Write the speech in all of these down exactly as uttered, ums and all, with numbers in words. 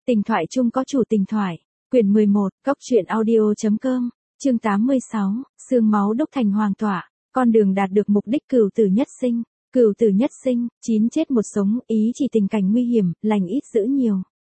Tình thoại chung có chủ tình thoại. Quyển mười một, Cốc truyện audio.com, chương tám mươi sáu, xương máu đúc thành hoàng tọa, con đường đạt được mục đích cửu tử nhất sinh. Cửu tử nhất sinh, chín chết một sống, ý chỉ tình cảnh nguy hiểm, lành ít dữ nhiều.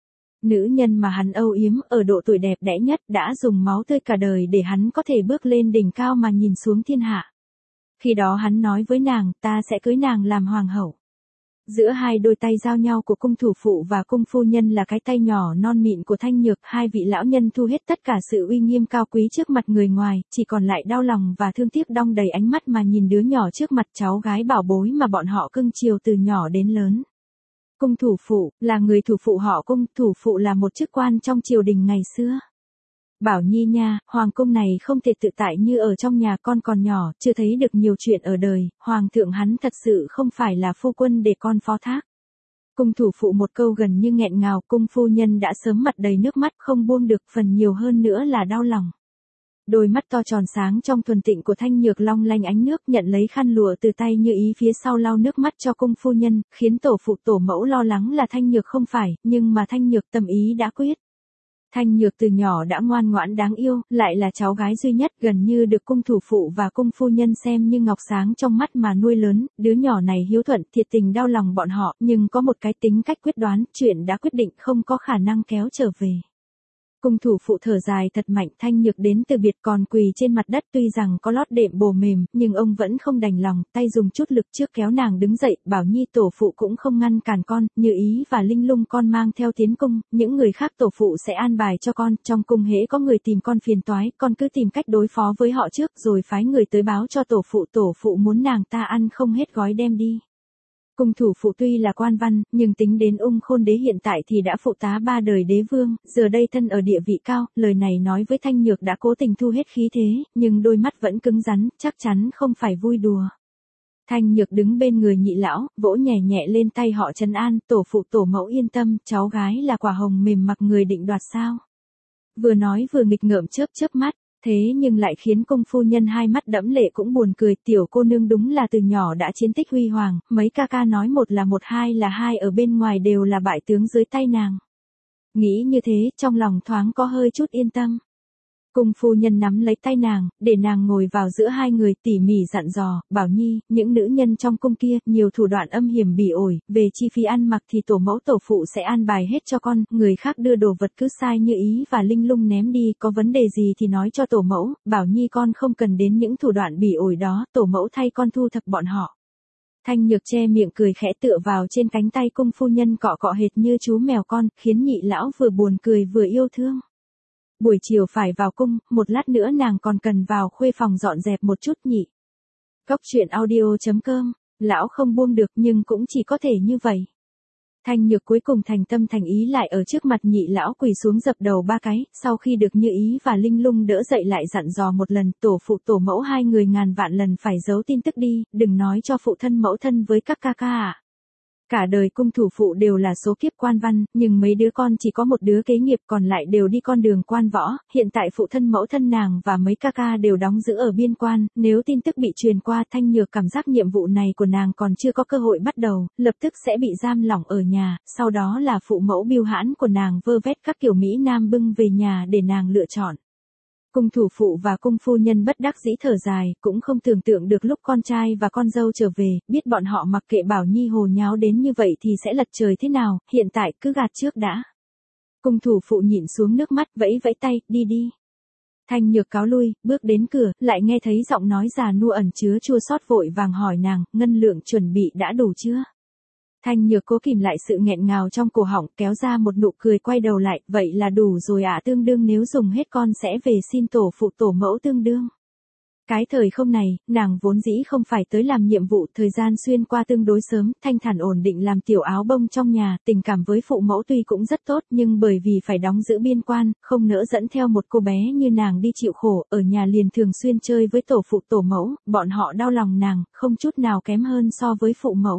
Nữ nhân mà hắn âu yếm ở độ tuổi đẹp đẽ nhất đã dùng máu tươi cả đời để hắn có thể bước lên đỉnh cao mà nhìn xuống thiên hạ. Khi đó hắn nói với nàng, ta sẽ cưới nàng làm hoàng hậu. Giữa hai đôi tay giao nhau của cung thủ phụ và cung phu nhân là cái tay nhỏ non mịn của Thanh Nhược, hai vị lão nhân thu hết tất cả sự uy nghiêm cao quý trước mặt người ngoài, chỉ còn lại đau lòng và thương tiếc đong đầy ánh mắt mà nhìn đứa nhỏ trước mặt, cháu gái bảo bối mà bọn họ cưng chiều từ nhỏ đến lớn. Cung thủ phụ, là người thủ phụ họ Cung, thủ phụ là một chức quan trong triều đình ngày xưa. Bảo Nhi nha, hoàng cung này không thể tự tại như ở trong nhà, con còn nhỏ, chưa thấy được nhiều chuyện ở đời, hoàng thượng hắn thật sự không phải là phu quân để con phó thác. Cung thủ phụ một câu gần như nghẹn ngào, cung phu nhân đã sớm mặt đầy nước mắt không buông được, phần nhiều hơn nữa là đau lòng. Đôi mắt to tròn sáng trong thuần tịnh của Thanh Nhược long lanh ánh nước, nhận lấy khăn lụa từ tay Như Ý phía sau lau nước mắt cho cung phu nhân, khiến tổ phụ tổ mẫu lo lắng là Thanh Nhược không phải, nhưng mà Thanh Nhược tâm ý đã quyết. Thanh Nhược từ nhỏ đã ngoan ngoãn đáng yêu, lại là cháu gái duy nhất, gần như được cung thủ phụ và cung phu nhân xem như ngọc sáng trong mắt mà nuôi lớn, đứa nhỏ này hiếu thuận, thiệt tình đau lòng bọn họ, nhưng có một cái tính cách quyết đoán, chuyện đã quyết định không có khả năng kéo trở về. Cung thủ phụ thở dài thật mạnh, Thanh Nhược đến từ biệt còn quỳ trên mặt đất, tuy rằng có lót đệm bồ mềm, nhưng ông vẫn không đành lòng, tay dùng chút lực trước kéo nàng đứng dậy, Bảo Nhi tổ phụ cũng không ngăn cản con, Như Ý và Linh Lung con mang theo tiến cung, những người khác tổ phụ sẽ an bài cho con, trong cung hễ có người tìm con phiền toái, con cứ tìm cách đối phó với họ trước, rồi phái người tới báo cho tổ phụ, tổ phụ muốn nàng ta ăn không hết gói đem đi. Cung thủ phụ tuy là quan văn, nhưng tính đến Ung Khôn Đế hiện tại thì đã phụ tá ba đời đế vương, giờ đây thân ở địa vị cao, lời này nói với Thanh Nhược đã cố tình thu hết khí thế, nhưng đôi mắt vẫn cứng rắn, chắc chắn không phải vui đùa. Thanh Nhược đứng bên người nhị lão, vỗ nhẹ nhẹ lên tay họ trấn an, tổ phụ tổ mẫu yên tâm, cháu gái là quả hồng mềm mặc người định đoạt sao. Vừa nói vừa nghịch ngợm chớp chớp mắt. Thế nhưng lại khiến cung phu nhân hai mắt đẫm lệ cũng buồn cười, tiểu cô nương đúng là từ nhỏ đã chiến tích huy hoàng, mấy ca ca nói một là một, hai là hai, ở bên ngoài đều là bại tướng dưới tay nàng. Nghĩ như thế, trong lòng thoáng có hơi chút yên tâm. Cung phu nhân nắm lấy tay nàng, để nàng ngồi vào giữa hai người, tỉ mỉ dặn dò, Bảo Nhi, những nữ nhân trong cung kia, nhiều thủ đoạn âm hiểm bỉ ổi, về chi phí ăn mặc thì tổ mẫu tổ phụ sẽ an bài hết cho con, người khác đưa đồ vật cứ sai Như Ý và Linh Lung ném đi, có vấn đề gì thì nói cho tổ mẫu, Bảo Nhi con không cần đến những thủ đoạn bỉ ổi đó, tổ mẫu thay con thu thập bọn họ. Thanh Nhược che miệng cười khẽ tựa vào trên cánh tay cung phu nhân cọ cọ hệt như chú mèo con, khiến nhị lão vừa buồn cười vừa yêu thương. Buổi chiều phải vào cung, một lát nữa nàng còn cần vào khuê phòng dọn dẹp một chút nhỉ. Cốc truyện audio.com, lão không buông được nhưng cũng chỉ có thể như vậy. Thanh Nhược cuối cùng thành tâm thành ý lại ở trước mặt nhị lão quỳ xuống dập đầu ba cái, sau khi được Như Ý và Linh Lung đỡ dậy lại dặn dò một lần, tổ phụ tổ mẫu hai người ngàn vạn lần phải giấu tin tức đi, đừng nói cho phụ thân mẫu thân với các ca ca ạ. Cả đời cung thủ phụ đều là số kiếp quan văn, nhưng mấy đứa con chỉ có một đứa kế nghiệp, còn lại đều đi con đường quan võ, hiện tại phụ thân mẫu thân nàng và mấy ca ca đều đóng giữ ở biên quan, nếu tin tức bị truyền qua, Thanh Nhược cảm giác nhiệm vụ này của nàng còn chưa có cơ hội bắt đầu, lập tức sẽ bị giam lỏng ở nhà, sau đó là phụ mẫu bưu hãn của nàng vơ vét các kiểu Mỹ Nam bưng về nhà để nàng lựa chọn. Cung thủ phụ và cung phu nhân bất đắc dĩ thở dài, cũng không tưởng tượng được lúc con trai và con dâu trở về, biết bọn họ mặc kệ Bảo Nhi hồ nháo đến như vậy thì sẽ lật trời thế nào, hiện tại cứ gạt trước đã. Cung thủ phụ nhịn xuống nước mắt, vẫy vẫy tay, đi đi. Thanh Nhược cáo lui, bước đến cửa, lại nghe thấy giọng nói già nua ẩn chứa chua xót vội vàng hỏi nàng, ngân lượng chuẩn bị đã đủ chưa? Thanh Nhược cố kìm lại sự nghẹn ngào trong cổ họng, kéo ra một nụ cười quay đầu lại, vậy là đủ rồi ạ, à, tương đương nếu dùng hết con sẽ về xin tổ phụ tổ mẫu tương đương. Cái thời không này, nàng vốn dĩ không phải tới làm nhiệm vụ, thời gian xuyên qua tương đối sớm, thanh thản ổn định làm tiểu áo bông trong nhà, tình cảm với phụ mẫu tuy cũng rất tốt, nhưng bởi vì phải đóng giữ biên quan, không nỡ dẫn theo một cô bé như nàng đi chịu khổ, ở nhà liền thường xuyên chơi với tổ phụ tổ mẫu, bọn họ đau lòng nàng, không chút nào kém hơn so với phụ mẫu.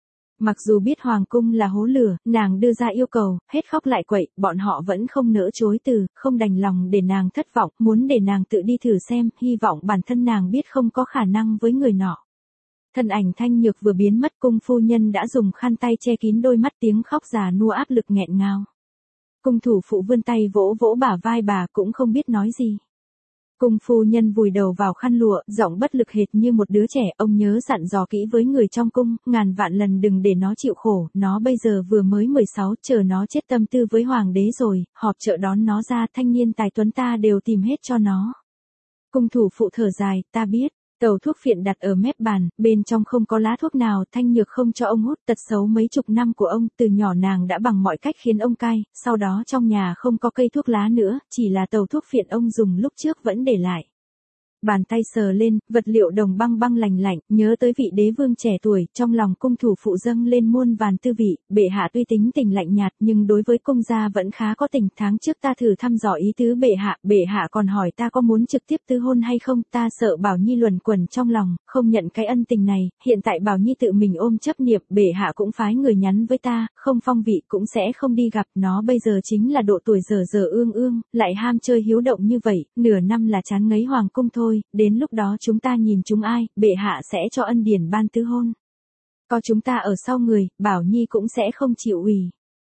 Mặc dù biết hoàng cung là hố lửa, nàng đưa ra yêu cầu, hết khóc lại quậy, bọn họ vẫn không nỡ chối từ, không đành lòng để nàng thất vọng, muốn để nàng tự đi thử xem, hy vọng bản thân nàng biết không có khả năng với người nọ. Thân ảnh Thanh Nhược vừa biến mất, cung phu nhân đã dùng khăn tay che kín đôi mắt, tiếng khóc già nua áp lực nghẹn ngào. Cung thủ phụ vươn tay vỗ vỗ bả vai bà cũng không biết nói gì. Cung phu nhân vùi đầu vào khăn lụa, giọng bất lực hệt như một đứa trẻ, ông nhớ dặn dò kỹ với người trong cung, ngàn vạn lần đừng để nó chịu khổ, nó bây giờ vừa mới mười sáu, chờ nó chết tâm tư với hoàng đế rồi, họp chợ đón nó ra, thanh niên tài tuấn ta đều tìm hết cho nó. Cung thủ phụ thở dài, ta biết. Tàu thuốc phiện đặt ở mép bàn, bên trong không có lá thuốc nào, Thanh Nhược không cho ông hút, tật xấu mấy chục năm của ông, từ nhỏ nàng đã bằng mọi cách khiến ông cai, sau đó trong nhà không có cây thuốc lá nữa, chỉ là tàu thuốc phiện ông dùng lúc trước vẫn để lại. Bàn tay sờ lên, vật liệu đồng băng băng lành lạnh, nhớ tới vị đế vương trẻ tuổi, trong lòng cung thủ phụ dâng lên muôn vàn tư vị, bệ hạ tuy tính tình lạnh nhạt nhưng đối với cung gia vẫn khá có tình, tháng trước ta thử thăm dò ý tứ bệ hạ, bệ hạ còn hỏi ta có muốn trực tiếp tư hôn hay không, ta sợ Bảo Nhi luẩn quẩn trong lòng, không nhận cái ân tình này, hiện tại Bảo Nhi tự mình ôm chấp niệm, bệ hạ cũng phái người nhắn với ta, không phong vị cũng sẽ không đi gặp, nó bây giờ chính là độ tuổi dở dở ương ương, lại ham chơi hiếu động như vậy, nửa năm là chán ngấy hoàng cung thôi. Đến lúc đó chúng ta nhìn chúng ai, bệ hạ sẽ cho ân điển ban tứ hôn. Có chúng ta ở sau người, Bảo Nhi cũng sẽ không chịu ủy.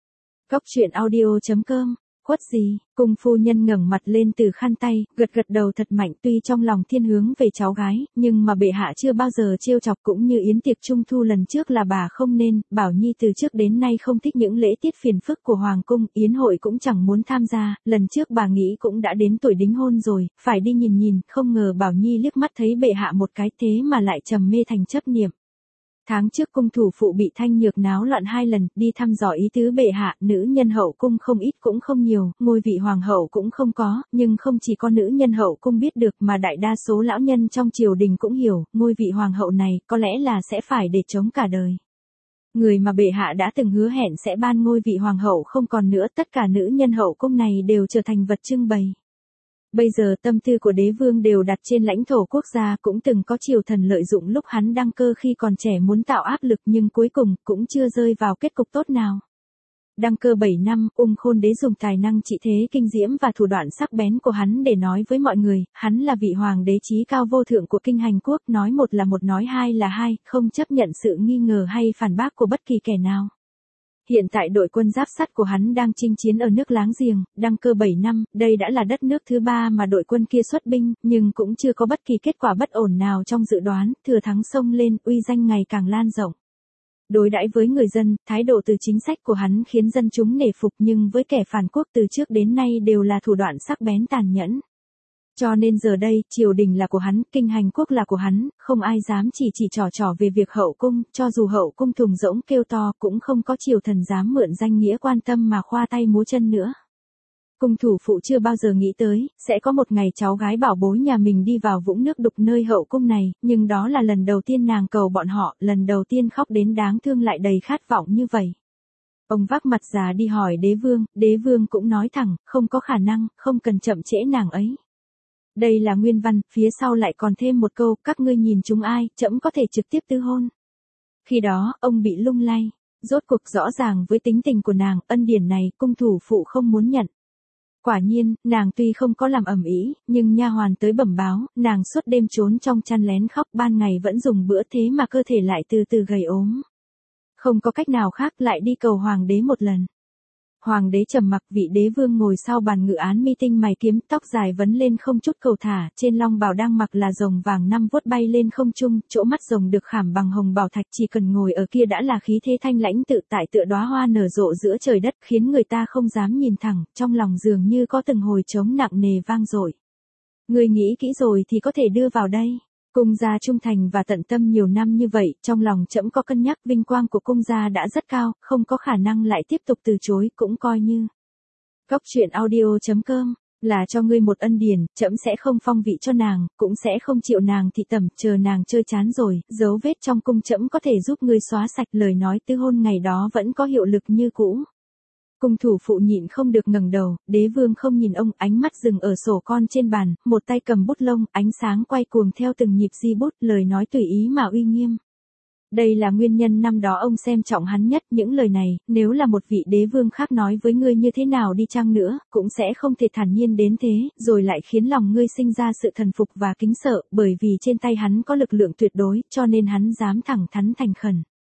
Cốc truyện audio chấm com, khuất gì, cung phu nhân ngẩng mặt lên từ khăn tay, gật gật đầu thật mạnh, tuy trong lòng thiên hướng về cháu gái, nhưng mà bệ hạ chưa bao giờ trêu chọc, cũng như yến tiệc trung thu lần trước là bà không nên, Bảo Nhi từ trước đến nay không thích những lễ tiết phiền phức của hoàng cung, yến hội cũng chẳng muốn tham gia, lần trước bà nghĩ cũng đã đến tuổi đính hôn rồi, phải đi nhìn nhìn, không ngờ Bảo Nhi liếc mắt thấy bệ hạ một cái thế mà lại trầm mê thành chấp niệm. Tháng trước cung thủ phụ bị Thanh Nhược náo loạn hai lần, đi thăm dò ý tứ bệ hạ, nữ nhân hậu cung không ít cũng không nhiều, ngôi vị hoàng hậu cũng không có, nhưng không chỉ có nữ nhân hậu cung biết được mà đại đa số lão nhân trong triều đình cũng hiểu, ngôi vị hoàng hậu này có lẽ là sẽ phải để chống cả đời. Người mà bệ hạ đã từng hứa hẹn sẽ ban ngôi vị hoàng hậu không còn nữa, tất cả nữ nhân hậu cung này đều trở thành vật trưng bày. Bây giờ tâm tư của đế vương đều đặt trên lãnh thổ quốc gia, cũng từng có triều thần lợi dụng lúc hắn đăng cơ khi còn trẻ muốn tạo áp lực nhưng cuối cùng cũng chưa rơi vào kết cục tốt nào. Đăng cơ bảy năm, Ung Khôn đế dùng tài năng trị thế kinh diễm và thủ đoạn sắc bén của hắn để nói với mọi người, hắn là vị hoàng đế chí cao vô thượng của kinh hành quốc, nói một là một nói hai là hai, không chấp nhận sự nghi ngờ hay phản bác của bất kỳ kẻ nào. Hiện tại đội quân giáp sắt của hắn đang chinh chiến ở nước láng giềng, đăng cơ bảy năm, đây đã là đất nước thứ ba mà đội quân kia xuất binh, nhưng cũng chưa có bất kỳ kết quả bất ổn nào trong dự đoán, thừa thắng xông lên, uy danh ngày càng lan rộng. Đối đãi với người dân, thái độ từ chính sách của hắn khiến dân chúng nể phục, nhưng với kẻ phản quốc từ trước đến nay đều là thủ đoạn sắc bén tàn nhẫn. Cho nên giờ đây, triều đình là của hắn, kinh hành quốc là của hắn, không ai dám chỉ chỉ trò trò về việc hậu cung, cho dù hậu cung thùng rỗng kêu to cũng không có triều thần dám mượn danh nghĩa quan tâm mà khoa tay múa chân nữa. Cung thủ phụ chưa bao giờ nghĩ tới, sẽ có một ngày cháu gái bảo bối nhà mình đi vào vũng nước đục nơi hậu cung này, nhưng đó là lần đầu tiên nàng cầu bọn họ, lần đầu tiên khóc đến đáng thương lại đầy khát vọng như vậy. Ông vác mặt già đi hỏi đế vương, đế vương cũng nói thẳng, không có khả năng, không cần chậm trễ nàng ấy. Đây là nguyên văn, phía sau lại còn thêm một câu, các ngươi nhìn chúng ai, trẫm có thể trực tiếp tư hôn. Khi đó, ông bị lung lay, rốt cuộc rõ ràng với tính tình của nàng, ân điển này, cung thủ phụ không muốn nhận. Quả nhiên, nàng tuy không có làm ầm ĩ, nhưng nha hoàn tới bẩm báo, nàng suốt đêm trốn trong chăn lén khóc, ban ngày vẫn dùng bữa thế mà cơ thể lại từ từ gầy ốm. Không có cách nào khác, lại đi cầu hoàng đế một lần. Hoàng đế trầm mặc, vị đế vương ngồi sau bàn ngự án mi tinh mày kiếm, tóc dài vấn lên không chút cầu thả, trên long bào đang mặc là rồng vàng năm vuốt bay lên không trung, chỗ mắt rồng được khảm bằng hồng bảo thạch, chỉ cần ngồi ở kia đã là khí thế thanh lãnh tự tại, tựa đóa hoa nở rộ giữa trời đất, khiến người ta không dám nhìn thẳng, trong lòng dường như có từng hồi trống nặng nề vang dội. Người nghĩ kỹ rồi thì có thể đưa vào đây. Cung gia trung thành và tận tâm nhiều năm như vậy, trong lòng trẫm có cân nhắc, vinh quang của cung gia đã rất cao, không có khả năng lại tiếp tục từ chối, cũng coi như. Cốc truyện audio chấm com, là cho ngươi một ân điển, trẫm sẽ không phong vị cho nàng, cũng sẽ không chịu nàng thị tẩm, chờ nàng chơi chán rồi, dấu vết trong cung trẫm có thể giúp ngươi xóa sạch, lời nói tư hôn ngày đó vẫn có hiệu lực như cũ. Cung thủ phụ nhịn không được ngẩng đầu, đế vương không nhìn ông, ánh mắt dừng ở sổ con trên bàn, một tay cầm bút lông, ánh sáng quay cuồng theo từng nhịp di bút, lời nói tùy ý mà uy nghiêm. Đây là nguyên nhân năm đó ông xem trọng hắn nhất, những lời này, nếu là một vị đế vương khác nói với ngươi như thế nào đi chăng nữa, cũng sẽ không thể thản nhiên đến thế, rồi lại khiến lòng ngươi sinh ra sự thần phục và kính sợ, bởi vì trên tay hắn có lực lượng tuyệt đối, cho nên hắn dám thẳng thắn thành khẩn.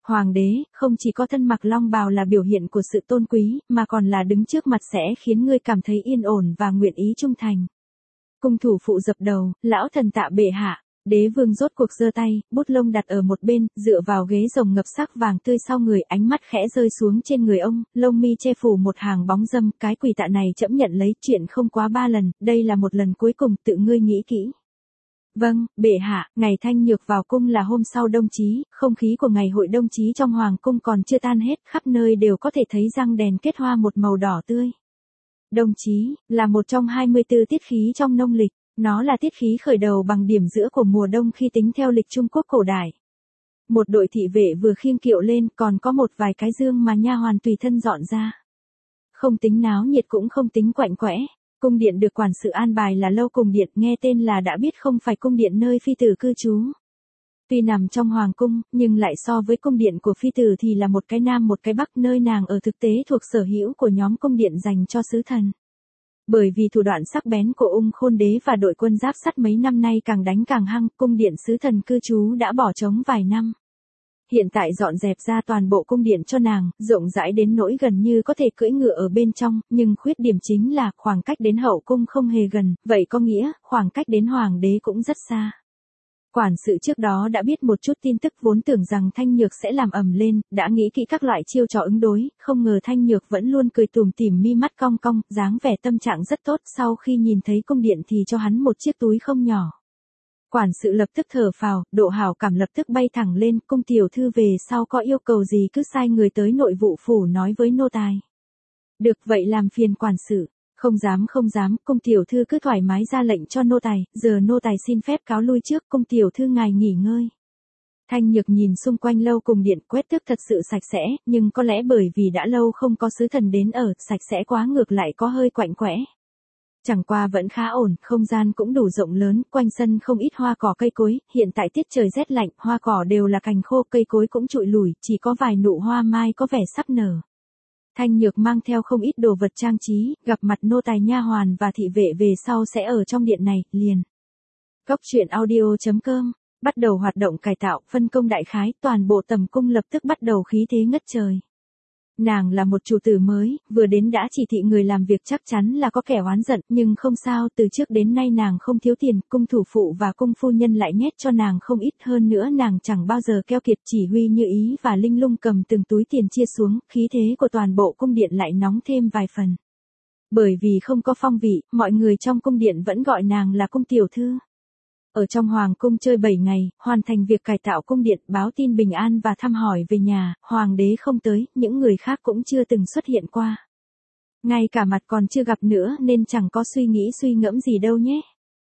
Hoàng đế, không chỉ có thân mặc long bào là biểu hiện của sự tôn quý, mà còn là đứng trước mặt sẽ khiến ngươi cảm thấy yên ổn và nguyện ý trung thành. Cung thủ phụ dập đầu, lão thần tạ bệ hạ. Đế vương rốt cuộc giơ tay, bút lông đặt ở một bên, dựa vào ghế rồng ngập sắc vàng tươi sau người, ánh mắt khẽ rơi xuống trên người ông, lông mi che phủ một hàng bóng dâm, cái quỳ tạ này trẫm nhận lấy, chuyện không quá ba lần, đây là một lần cuối cùng, tự ngươi nghĩ kỹ. Vâng, bệ hạ. Ngày Thanh Nhược vào cung là hôm sau đông chí, không khí của ngày hội đông chí trong hoàng cung còn chưa tan hết, khắp nơi đều có thể thấy răng đèn kết hoa một màu đỏ tươi. Đông chí, là một trong hai mươi tư tiết khí trong nông lịch. Nó là tiết khí khởi đầu bằng điểm giữa của mùa đông khi tính theo lịch Trung Quốc cổ đại. Một đội thị vệ vừa khiêng kiệu lên, còn có một vài cái dương mà nha hoàn tùy thân dọn ra. Không tính náo nhiệt cũng không tính quạnh quẽ. Cung điện được quản sự an bài là Lâu Cùng Điện, nghe tên là đã biết không phải cung điện nơi phi tử cư trú. Tuy nằm trong hoàng cung, nhưng lại so với cung điện của phi tử thì là một cái nam một cái bắc, nơi nàng ở thực tế thuộc sở hữu của nhóm cung điện dành cho sứ thần. Bởi vì thủ đoạn sắc bén của Ung Khôn Đế và đội quân giáp sắt mấy năm nay càng đánh càng hăng, cung điện sứ thần cư trú đã bỏ trống vài năm. Hiện tại dọn dẹp ra toàn bộ cung điện cho nàng, rộng rãi đến nỗi gần như có thể cưỡi ngựa ở bên trong, nhưng khuyết điểm chính là khoảng cách đến hậu cung không hề gần, vậy có nghĩa, khoảng cách đến hoàng đế cũng rất xa. Quản sự trước đó đã biết một chút tin tức, vốn tưởng rằng Thanh Nhược sẽ làm ầm lên, đã nghĩ kỹ các loại chiêu trò ứng đối, không ngờ Thanh Nhược vẫn luôn cười tủm tỉm, mi mắt cong cong, dáng vẻ tâm trạng rất tốt, sau khi nhìn thấy cung điện thì cho hắn một chiếc túi không nhỏ. Quản sự lập tức thở phào, độ hảo cảm lập tức bay thẳng lên, cung tiểu thư về sau có yêu cầu gì cứ sai người tới nội vụ phủ nói với nô tài. Được vậy làm phiền quản sự. Không dám không dám, cung tiểu thư cứ thoải mái ra lệnh cho nô tài, giờ nô tài xin phép cáo lui trước, cung tiểu thư ngài nghỉ ngơi. Thanh Nhược nhìn xung quanh Lâu Cùng Điện, quét tước thật sự sạch sẽ, nhưng có lẽ bởi vì đã lâu không có sứ thần đến ở, sạch sẽ quá ngược lại có hơi quạnh quẽ. Chẳng qua vẫn khá ổn, không gian cũng đủ rộng lớn, quanh sân không ít hoa cỏ cây cối, hiện tại tiết trời rét lạnh, hoa cỏ đều là cành khô, cây cối cũng trụi lủi, chỉ có vài nụ hoa mai có vẻ sắp nở. Thanh Nhược mang theo không ít đồ vật trang trí, gặp mặt nô tài nha hoàn và thị vệ về sau sẽ ở trong điện này, liền. Góc truyện audio chấm com, bắt đầu hoạt động cải tạo, phân công đại khái, toàn bộ tầm cung lập tức bắt đầu khí thế ngất trời. Nàng là một chủ tử mới, vừa đến đã chỉ thị người làm việc chắc chắn là có kẻ oán giận, nhưng không sao, từ trước đến nay nàng không thiếu tiền, cung thủ phụ và cung phu nhân lại nhét cho nàng không ít, hơn nữa nàng chẳng bao giờ keo kiệt, chỉ huy như ý và linh lung cầm từng túi tiền chia xuống, khí thế của toàn bộ cung điện lại nóng thêm vài phần. Bởi vì không có phong vị, mọi người trong cung điện vẫn gọi nàng là cung tiểu thư. Ở trong hoàng cung chơi bảy ngày, hoàn thành việc cải tạo cung điện, báo tin bình an và thăm hỏi về nhà, hoàng đế không tới, những người khác cũng chưa từng xuất hiện qua. Ngay cả mặt còn chưa gặp nữa nên chẳng có suy nghĩ suy ngẫm gì đâu nhé.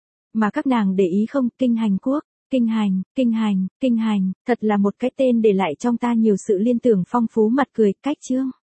Mà các nàng để ý không, Kinh Hành Quốc, Kinh Hành, Kinh Hành, Kinh Hành, thật là một cái tên để lại trong ta nhiều sự liên tưởng phong phú, mặt cười, cách chương.